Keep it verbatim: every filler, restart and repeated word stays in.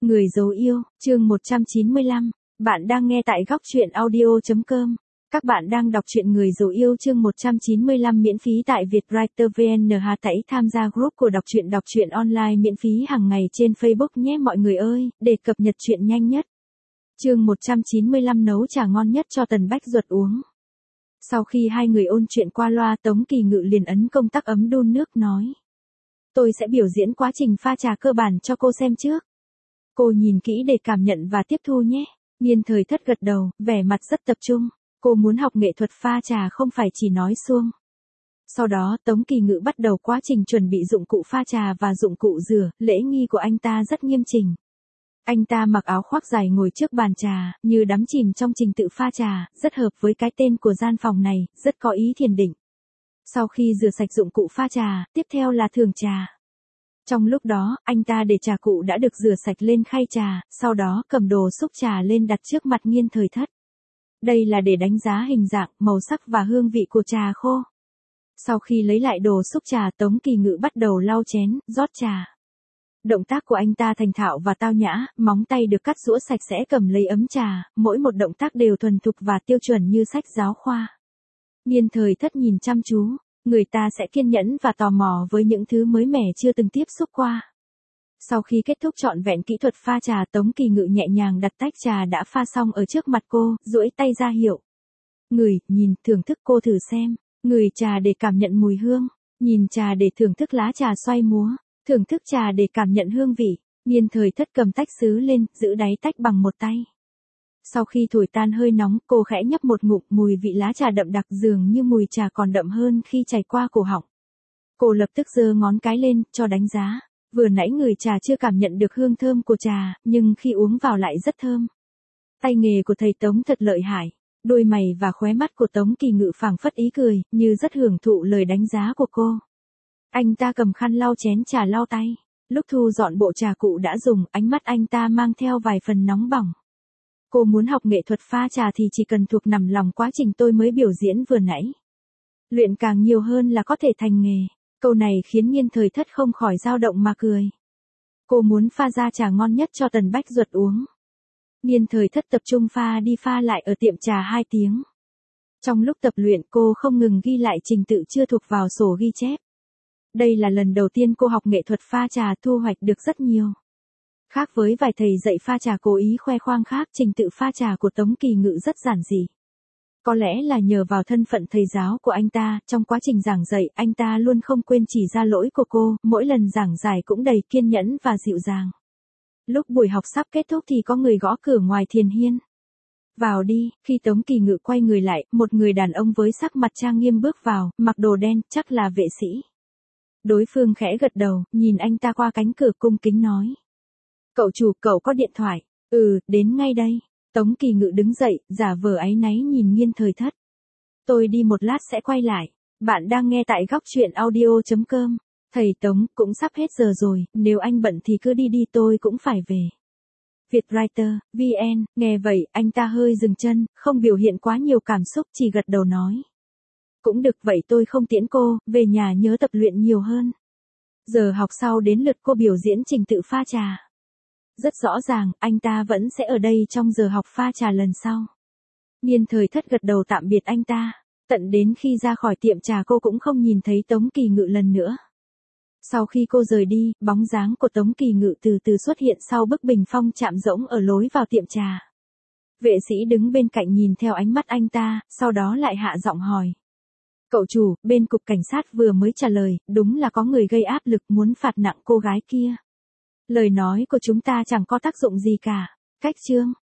Người dấu yêu, chương một trăm chín mươi lăm. Bạn đang nghe tại góc truyện audio chấm com. Các bạn đang đọc truyện Người dấu yêu chương một trăm chín mươi lăm miễn phí tại Vietwriter vê en. Hãy tham gia group của đọc truyện đọc truyện online miễn phí hàng ngày trên Facebook nhé mọi người ơi, để cập nhật truyện nhanh nhất. Chương một trăm chín mươi lăm nấu trà ngon nhất cho Tần Bách Duật uống. Sau khi hai người ôn chuyện qua loa, Tống Kỳ Ngự liền ấn công tắc ấm đun nước nói: "Tôi sẽ biểu diễn quá trình pha trà cơ bản cho cô xem trước. Cô nhìn kỹ để cảm nhận và tiếp thu nhé." Niên Thời Thất gật đầu, vẻ mặt rất tập trung. Cô muốn học nghệ thuật pha trà không phải chỉ nói suông. Sau đó Tống Kỳ Ngự bắt đầu quá trình chuẩn bị dụng cụ pha trà và dụng cụ rửa. Lễ nghi của anh ta rất nghiêm chỉnh. Anh ta mặc áo khoác dài ngồi trước bàn trà, như đắm chìm trong trình tự pha trà, rất hợp với cái tên của gian phòng này, rất có ý thiền định. Sau khi rửa sạch dụng cụ pha trà, tiếp theo là thưởng trà. Trong lúc đó, anh ta để trà cụ đã được rửa sạch lên khay trà, sau đó cầm đồ xúc trà lên đặt trước mặt Niên Thời Thất. Đây là để đánh giá hình dạng, màu sắc và hương vị của trà khô. Sau khi lấy lại đồ xúc trà, Tống Kỳ Ngự bắt đầu lau chén, rót trà. Động tác của anh ta thành thạo và tao nhã, móng tay được cắt rũa sạch sẽ cầm lấy ấm trà, mỗi một động tác đều thuần thục và tiêu chuẩn như sách giáo khoa. Niên Thời Thất nhìn chăm chú, người ta sẽ kiên nhẫn và tò mò với những thứ mới mẻ chưa từng tiếp xúc qua. Sau khi kết thúc trọn vẹn kỹ thuật pha trà, Tống Kỳ Ngự nhẹ nhàng đặt tách trà đã pha xong ở trước mặt cô, duỗi tay ra hiệu. Ngửi, nhìn, thưởng thức, cô thử xem. Ngửi trà để cảm nhận mùi hương, nhìn trà để thưởng thức lá trà xoay múa, thưởng thức trà để cảm nhận hương vị. Niên Thời Thất cầm tách sứ lên, giữ đáy tách bằng một tay. Sau khi thổi tan hơi nóng, cô khẽ nhấp một ngụm, mùi vị lá trà đậm đặc dường như mùi trà còn đậm hơn khi chảy qua cổ họng. Cô lập tức giơ ngón cái lên, cho đánh giá. Vừa nãy người trà chưa cảm nhận được hương thơm của trà, nhưng khi uống vào lại rất thơm. Tay nghề của thầy Tống thật lợi hại. Đôi mày và khóe mắt của Tống Kỳ Ngự phảng phất ý cười, như rất hưởng thụ lời đánh giá của cô. Anh ta cầm khăn lau chén trà lau tay. Lúc thu dọn bộ trà cụ đã dùng, ánh mắt anh ta mang theo vài phần nóng bỏng. Cô muốn học nghệ thuật pha trà thì chỉ cần thuộc nằm lòng quá trình tôi mới biểu diễn vừa nãy. Luyện càng nhiều hơn là có thể thành nghề. Câu này khiến Niên Thời Thất không khỏi dao động mà cười. Cô muốn pha ra trà ngon nhất cho Tần Bách Duật uống. Niên Thời Thất tập trung pha đi pha lại ở tiệm trà hai tiếng. Trong lúc tập luyện cô không ngừng ghi lại trình tự chưa thuộc vào sổ ghi chép. Đây là lần đầu tiên cô học nghệ thuật pha trà, thu hoạch được rất nhiều. Khác với vài thầy dạy pha trà cố ý khoe khoang khác, trình tự pha trà của Tống Kỳ Ngự rất giản dị. Có lẽ là nhờ vào thân phận thầy giáo của anh ta, trong quá trình giảng dạy, anh ta luôn không quên chỉ ra lỗi của cô, mỗi lần giảng giải cũng đầy kiên nhẫn và dịu dàng. Lúc buổi học sắp kết thúc thì có người gõ cửa ngoài thiền hiên. "Vào đi." Khi Tống Kỳ Ngự quay người lại, một người đàn ông với sắc mặt trang nghiêm bước vào, mặc đồ đen, chắc là vệ sĩ. Đối phương khẽ gật đầu, nhìn anh ta qua cánh cửa cung kính nói: "Cậu chủ, cậu có điện thoại?" "Ừ, đến ngay đây." Tống Kỳ Ngự đứng dậy, giả vờ áy náy nhìn Niên Thời Thất. "Tôi đi một lát sẽ quay lại." Bạn đang nghe tại góc truyện audio chấm com. "Thầy Tống, cũng sắp hết giờ rồi, nếu anh bận thì cứ đi đi, tôi cũng phải về." Vietwriter vê en. Nghe vậy, anh ta hơi dừng chân, không biểu hiện quá nhiều cảm xúc, chỉ gật đầu nói: "Cũng được, vậy tôi không tiễn cô, về nhà nhớ tập luyện nhiều hơn." Giờ học sau đến lượt cô biểu diễn trình tự pha trà. Rất rõ ràng, anh ta vẫn sẽ ở đây trong giờ học pha trà lần sau. Niên Thời Thất gật đầu tạm biệt anh ta. Tận đến khi ra khỏi tiệm trà cô cũng không nhìn thấy Tống Kỳ Ngự lần nữa. Sau khi cô rời đi, bóng dáng của Tống Kỳ Ngự từ từ xuất hiện sau bức bình phong chạm rỗng ở lối vào tiệm trà. Vệ sĩ đứng bên cạnh nhìn theo ánh mắt anh ta, sau đó lại hạ giọng hỏi: "Cậu chủ, bên cục cảnh sát vừa mới trả lời, đúng là có người gây áp lực muốn phạt nặng cô gái kia. Lời nói của chúng ta chẳng có tác dụng gì cả." Cách chương